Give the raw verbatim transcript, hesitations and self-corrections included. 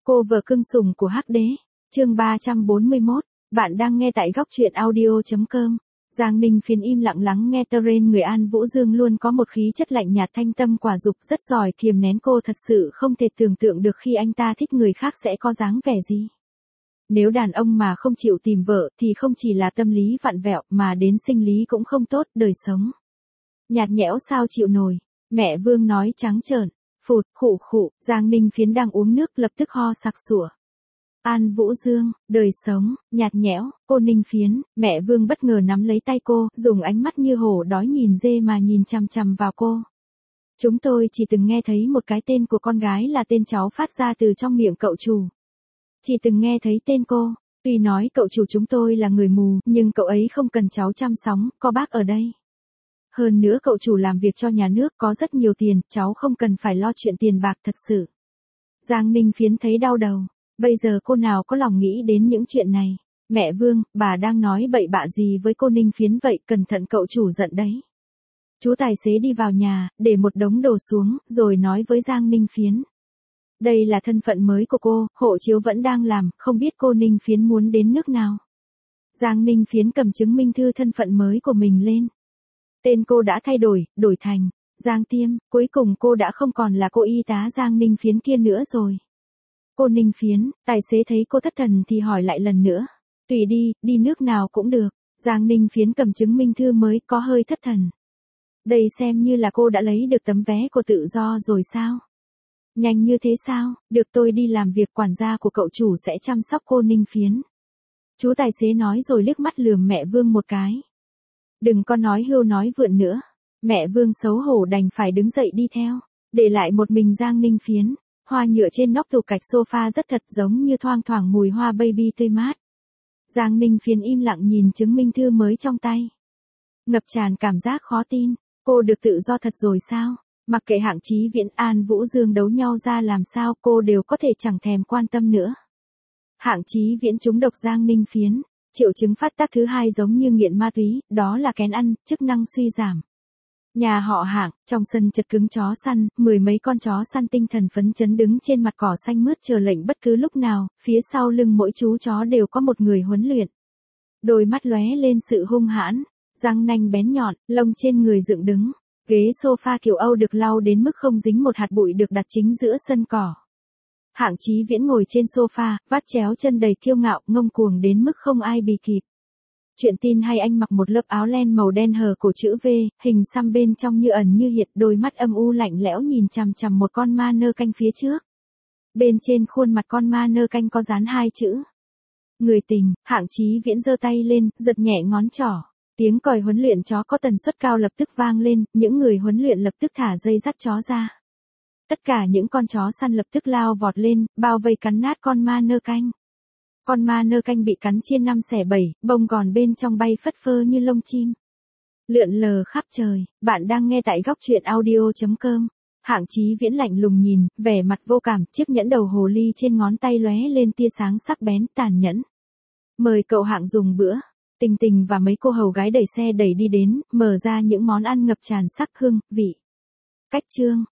Cô vợ cưng sủng của Hắc Đế, chương ba trăm bốn mươi mốt, bạn đang nghe tại góc truyện audio chấm com. Giang Ninh Phiến im lặng lắng nghe Terrain người An Vũ Dương luôn có một khí chất lạnh nhạt thanh tâm quả dục rất giỏi kiềm nén. Cô thật sự không thể tưởng tượng được khi anh ta thích người khác sẽ có dáng vẻ gì. Nếu đàn ông mà không chịu tìm vợ thì không chỉ là tâm lý vặn vẹo mà đến sinh lý cũng không tốt, đời sống nhạt nhẽo sao chịu nổi. Mẹ Vương nói trắng trợn. Phụt, khụ khụ, Giang Ninh Phiến đang uống nước lập tức ho sặc sủa. An Vũ Dương, đời sống, nhạt nhẽo, cô Ninh Phiến, mẹ Vương bất ngờ nắm lấy tay cô, dùng ánh mắt như hổ đói nhìn dê mà nhìn chằm chằm vào cô. Chúng tôi chỉ từng nghe thấy một cái tên của con gái là tên cháu phát ra từ trong miệng cậu chủ. Chỉ từng nghe thấy tên cô, tuy nói cậu chủ chúng tôi là người mù, nhưng cậu ấy không cần cháu chăm sóc, có bác ở đây. Hơn nữa cậu chủ làm việc cho nhà nước có rất nhiều tiền, cháu không cần phải lo chuyện tiền bạc thật sự. Giang Ninh Phiến thấy đau đầu, bây giờ cô nào có lòng nghĩ đến những chuyện này. Mẹ Vương, bà đang nói bậy bạ gì với cô Ninh Phiến vậy, cẩn thận cậu chủ giận đấy. Chú tài xế đi vào nhà, để một đống đồ xuống, rồi nói với Giang Ninh Phiến. Đây là thân phận mới của cô, hộ chiếu vẫn đang làm, không biết cô Ninh Phiến muốn đến nước nào. Giang Ninh Phiến cầm chứng minh thư thân phận mới của mình lên. Tên cô đã thay đổi, đổi thành Giang Tiêm, cuối cùng cô đã không còn là cô y tá Giang Ninh Phiến kia nữa rồi. Cô Ninh Phiến, tài xế thấy cô thất thần thì hỏi lại lần nữa. Tùy đi, đi nước nào cũng được. Giang Ninh Phiến cầm chứng minh thư mới có hơi thất thần. Đây xem như là cô đã lấy được tấm vé của tự do rồi sao? Nhanh như thế sao? Được, tôi đi làm việc, quản gia của cậu chủ sẽ chăm sóc cô Ninh Phiến. Chú tài xế nói rồi liếc mắt lườm mẹ Vương một cái. Đừng có nói hưu nói vượn nữa. Mẹ Vương xấu hổ đành phải đứng dậy đi theo, để lại một mình Giang Ninh Phiến. Hoa nhựa trên nóc tủ gạch sofa rất thật, giống như thoang thoảng mùi hoa baby tươi mát. Giang Ninh Phiến im lặng nhìn chứng minh thư mới trong tay, ngập tràn cảm giác khó tin. Cô được tự do thật rồi sao? Mặc kệ Hạng Chí Viễn, An Vũ Dương đấu nhau ra làm sao, cô đều có thể chẳng thèm quan tâm nữa. Hạng Chí Viễn trúng độc Giang Ninh Phiến. Triệu chứng phát tác thứ hai giống như nghiện ma túy, đó là kén ăn, chức năng suy giảm. Nhà họ Hạng, trong sân chật cứng chó săn, mười mấy con chó săn tinh thần phấn chấn đứng trên mặt cỏ xanh mướt chờ lệnh bất cứ lúc nào, phía sau lưng mỗi chú chó đều có một người huấn luyện. Đôi mắt lóe lên sự hung hãn, răng nanh bén nhọn, lông trên người dựng đứng. Ghế sofa kiểu Âu được lau đến mức không dính một hạt bụi được đặt chính giữa sân cỏ. Hạng Chí Viễn ngồi trên sofa, vắt chéo chân đầy kiêu ngạo, ngông cuồng đến mức không ai bì kịp. Chuyện tin hay, anh mặc một lớp áo len màu đen hở cổ chữ V, hình xăm bên trong như ẩn như hiện, đôi mắt âm u lạnh lẽo nhìn chằm chằm một con ma nơ canh phía trước. Bên trên khuôn mặt con ma nơ canh có dán hai chữ. Người tình. Hạng Chí Viễn giơ tay lên, giật nhẹ ngón trỏ. Tiếng còi huấn luyện chó có tần suất cao lập tức vang lên, những người huấn luyện lập tức thả dây dắt chó ra. Tất cả những con chó săn lập tức lao vọt lên, bao vây cắn nát con ma nơ canh. Con ma nơ canh bị cắn chia năm xẻ bảy, bông gòn bên trong bay phất phơ như lông chim, lượn lờ khắp trời. Bạn đang nghe tại góc truyện audio chấm com. Hạng Chí Viễn lạnh lùng nhìn, vẻ mặt vô cảm, chiếc nhẫn đầu hồ ly trên ngón tay lóe lên tia sáng sắc bén, tàn nhẫn. Mời cậu Hạng dùng bữa. Tình Tình và mấy cô hầu gái đẩy xe đẩy đi đến, mở ra những món ăn ngập tràn sắc hương, vị. Cách trương,